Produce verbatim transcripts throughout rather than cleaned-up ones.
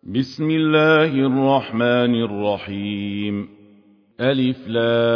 بسم الله الرحمن الرحيم. ألف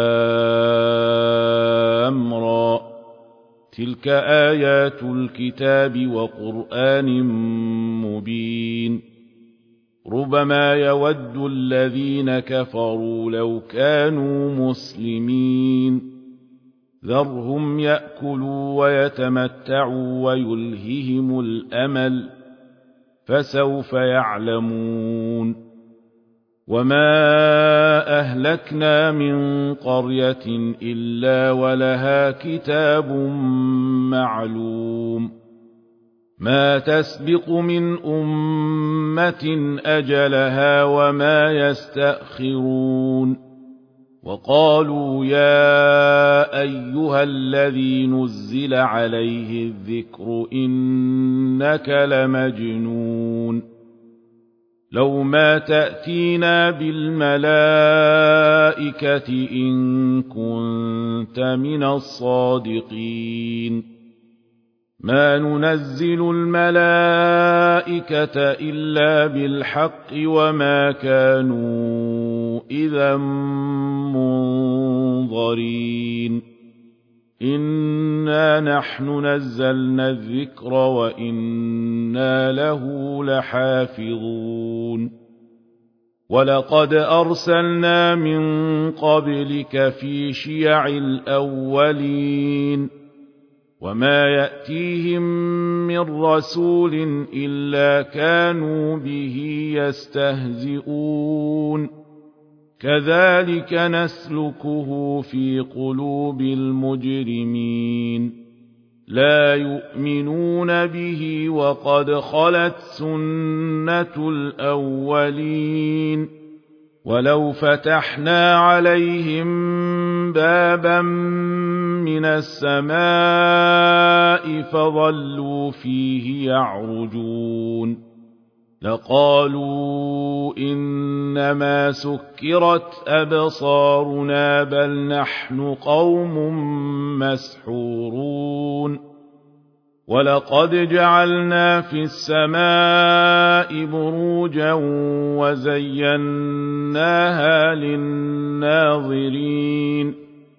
لام را، تلك آيات الكتاب وقرآن مبين. ربما يود الذين كفروا لو كانوا مسلمين. ذرهم يأكلوا ويتمتعوا ويلههم الأمل، فسوف يعلمون. وما أهلكنا من قرية إلا ولها كتاب معلوم، ما تسبق من أمة أجلها وما يستأخرون. وقالوا يا أيها الذي نزل عليه الذكر إنك لمجنون، لو ما تأتينا بالملائكة إن كنت من الصادقين. ما ننزل الملائكة إلا بالحق وما كانوا إذا منظرين. إنا نحن نزلنا الذكر وإنا له لحافظون. ولقد أرسلنا من قبلك في شيع الأولين، وما يأتيهم من رسول إلا كانوا به يستهزئون. كذلك نسلكه في قلوب المجرمين، لا يؤمنون به وقد خلت سنة الأولين. ولو فتحنا عليهم بابا من السماء فظلوا فيه يعرجون لقالوا إنما سكرت أبصارنا بل نحن قوم مسحورون. ولقد جعلنا في السماء بروجا وزيناها للناظرين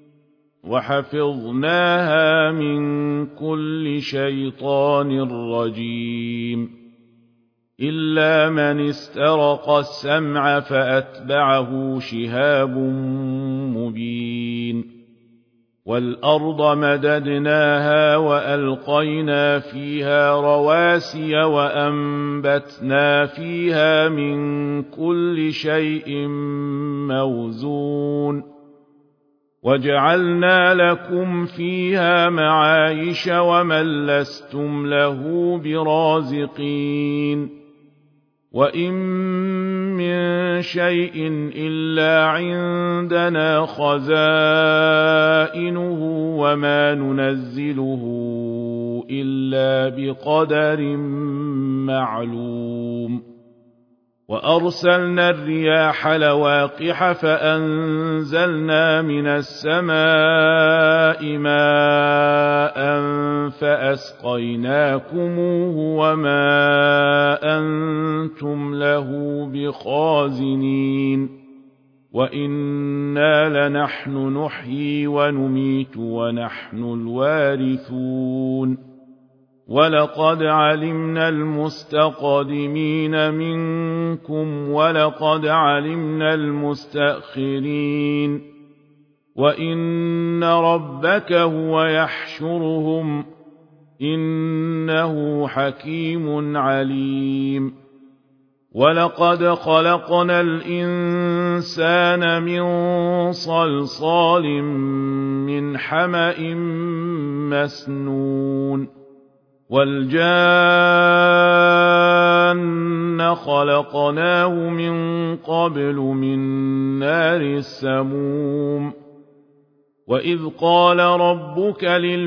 وحفظناها من كل شيطان رجيم، إلا من استرق السمع فأتبعه شهاب مبين. والأرض مددناها وألقينا فيها رواسي وأنبتنا فيها من كل شيء موزون. وجعلنا لكم فيها معايش ومن لستم له برازقين. وإن من شيء إلا عندنا خزائنه وما ننزله إلا بقدر معلوم. وأرسلنا الرياح لواقح فأنزلنا من السماء ماء فأسقيناكموه وما أنتم له بخازنين. وإنا لنحن نحيي ونميت ونحن الوارثون. ولقد علمنا المستقدمين منكم ولقد علمنا المستأخرين. وإن ربك هو يحشرهم إنه حكيم عليم. ولقد خلقنا الإنسان من صلصال من حمأ مسنون. والجان خلقناه من قبل من نار السموم. وإذ قال ربك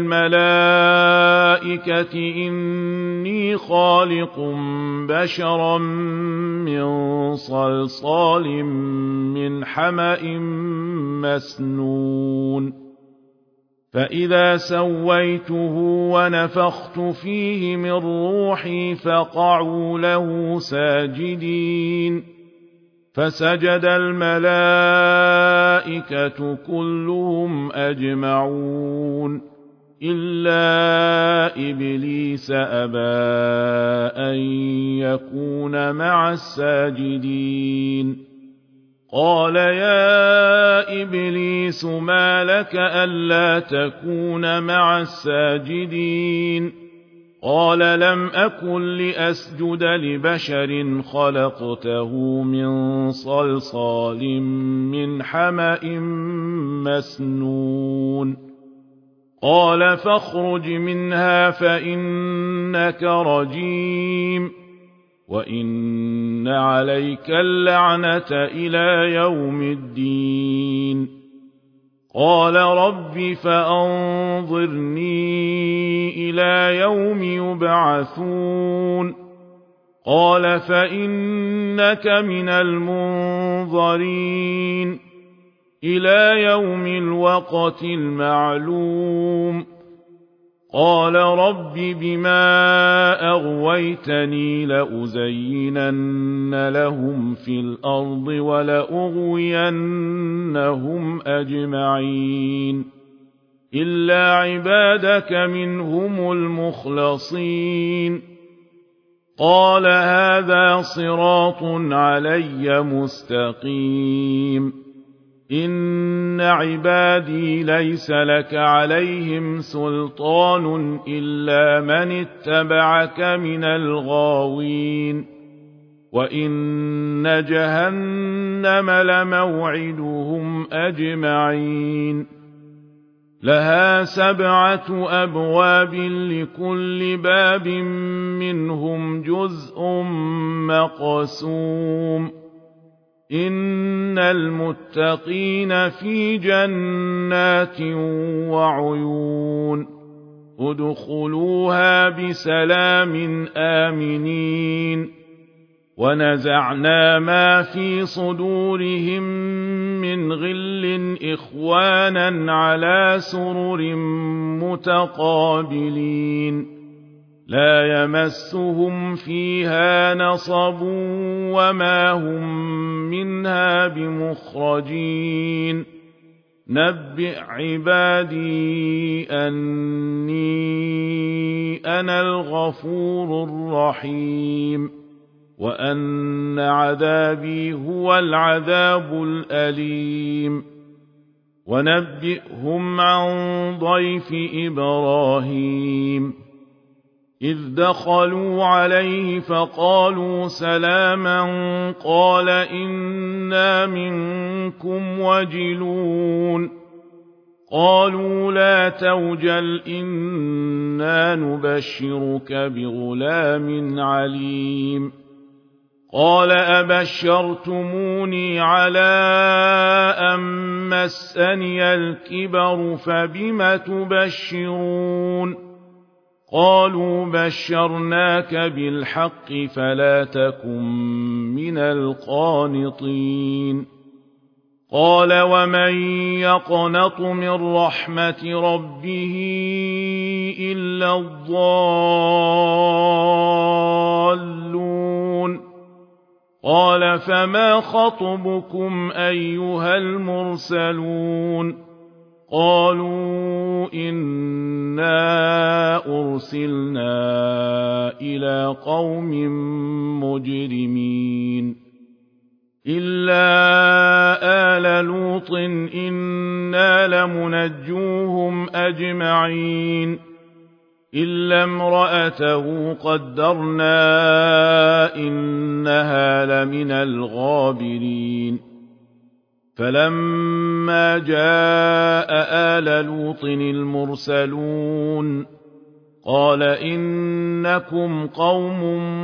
للملائكة إني خالق بشرا من صلصال من حمأ مسنون فإذا سويته ونفخت فيه من روحي فقعوا له ساجدين فسجد الملائكة كلهم أجمعون إلا إبليس أبى أن يكون مع الساجدين قال يا إبليس ما لك ألا تكون مع الساجدين قال لم أكن لأسجد لبشر خلقته من صلصال من حمأ مسنون قال فاخرج منها فإنك رجيم وإن عليك اللعنة إلى يوم الدين قال رب فأنظرني إلى يوم يبعثون قال فإنك من المنظرين إلى يوم الوقت المعلوم قال رب بما أغويتني لأزينن لهم في الأرض ولأغوينهم أجمعين إلا عبادك منهم المخلصين قال هذا صراط علي مستقيم إن عبادي ليس لك عليهم سلطان إلا من اتبعك من الغاوين وإن جهنم لموعدهم أجمعين لها سبعة أبواب لكل باب منهم جزء مقسوم إن المتقين في جنات وعيون ادخلوها بسلام آمنين ونزعنا ما في صدورهم من غل إخوانا على سرر متقابلين لا يمسهم فيها نصب وما هم منها بمخرجين نبئ عبادي أني أنا الغفور الرحيم وأن عذابي هو العذاب الأليم ونبئهم عن ضيف إبراهيم إذ دخلوا عليه فقالوا سلاما قال إنا منكم وجلون قالوا لا توجل إنا نبشرك بغلام عليم قال أبشرتموني على أن مسني الكبر فبم تبشرون قالوا بشرناك بالحق فلا تكن من القانطين قال ومن يقنط من رحمة ربه إلا الضالون قال فما خطبكم أيها المرسلون قالوا إنا أرسلنا إلى قوم مجرمين إلا آل لوط إنا لمنجوهم أجمعين إلا امرأته قدرنا إنها لمن الغابرين فلما جاء آل لوط المرسلون قال إنكم قوم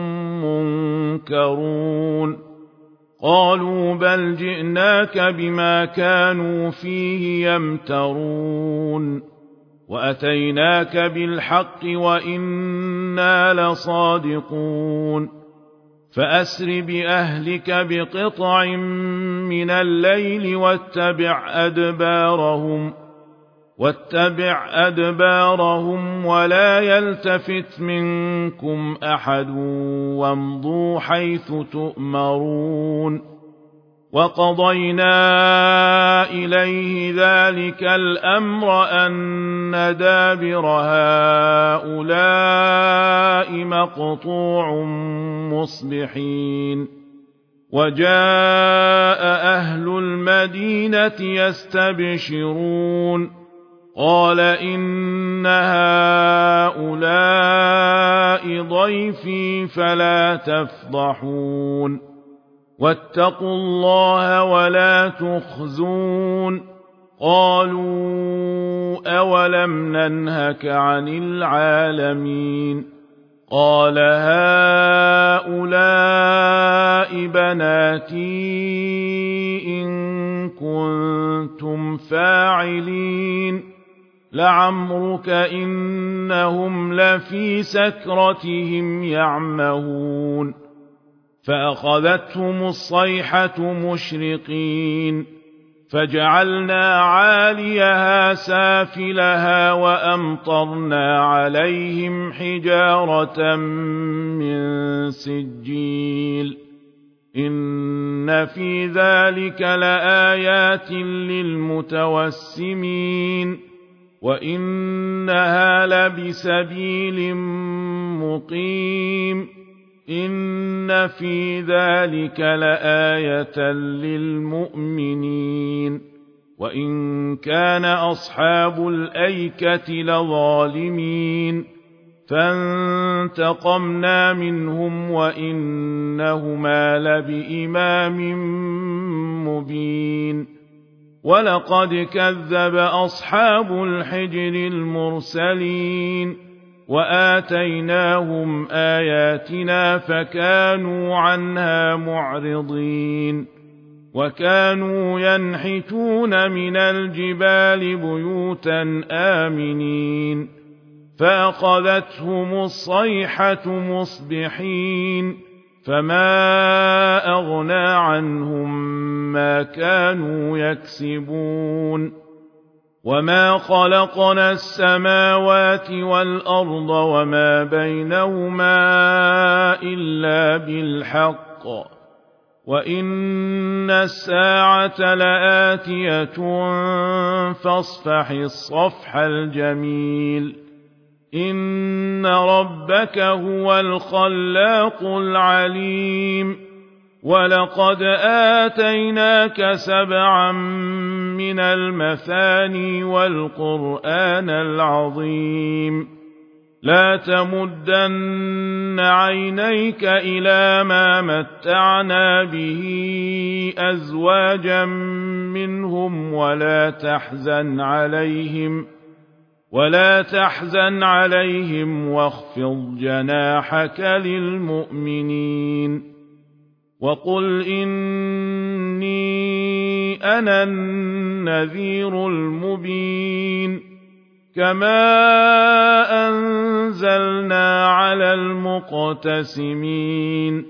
منكرون قالوا بل جئناك بما كانوا فيه يمترون وأتيناك بالحق وإنا لصادقون فأسر بأهلك بقطع من الليل واتبع أدبارهم واتبع أدبارهم ولا يلتفت منكم أحد وامضوا حيث تؤمرون وقضينا إليه ذلك الأمر أن دابر هؤلاء مقطوع مصبحين وجاء أهل المدينة يستبشرون قال إن هؤلاء ضيفي فلا تفضحون واتقوا الله ولا تخزون قالوا أولم ننهك عن العالمين قال هؤلاء بناتي إن كنتم فاعلين لعمرك إنهم لفي سكرتهم يعمهون فأخذتهم الصيحة مشرقين فجعلنا عاليها سافلها وأمطرنا عليهم حجارة من سجيل إن في ذلك لآيات للمتوسمين وإنها لبسبيل مقيم إن في ذلك لآية للمؤمنين وإن كان أصحاب الأيكة لظالمين فانتقمنا منهم وإنهما لبإمام مبين ولقد كذب أصحاب الحجر المرسلين وآتيناهم آياتنا فكانوا عنها معرضين وكانوا ينحتون من الجبال بيوتا آمنين فأخذتهم الصيحة مصبحين فما أغنى عنهم ما كانوا يكسبون وما خلقنا السماوات والأرض وما بينهما إلا بالحق وإن الساعة لآتية فاصفح الصفح الجميل إن ربك هو الخلاق العليم ولقد آتيناك سبعا من المثاني والقرآن العظيم لا تمدن عينيك إلى ما متعنا به أزواجا منهم ولا تحزن عليهم ولا تحزن عليهم واخفض جناحك للمؤمنين وقل إني أنا النذير المبين كما أنزلنا على المقتسمين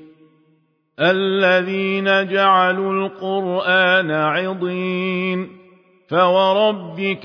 الذين جعلوا القرآن عضين فوربك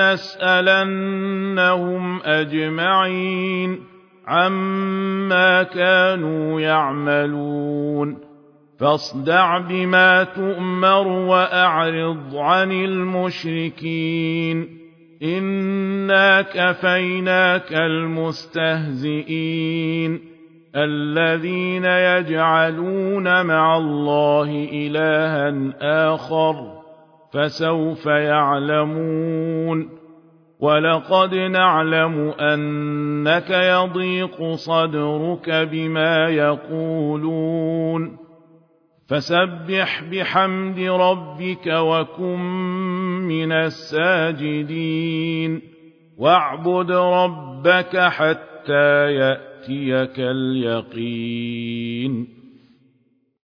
لنسألنهم أجمعين عما كانوا يعملون فاصدع بما تؤمر وأعرض عن المشركين إنا كفيناك المستهزئين الذين يجعلون مع الله إلها آخر فسوف يعلمون ولقد نعلم أنك يضيق صدرك بما يقولون فسبح بحمد ربك وكن من الساجدين واعبد ربك حتى يأتيك اليقين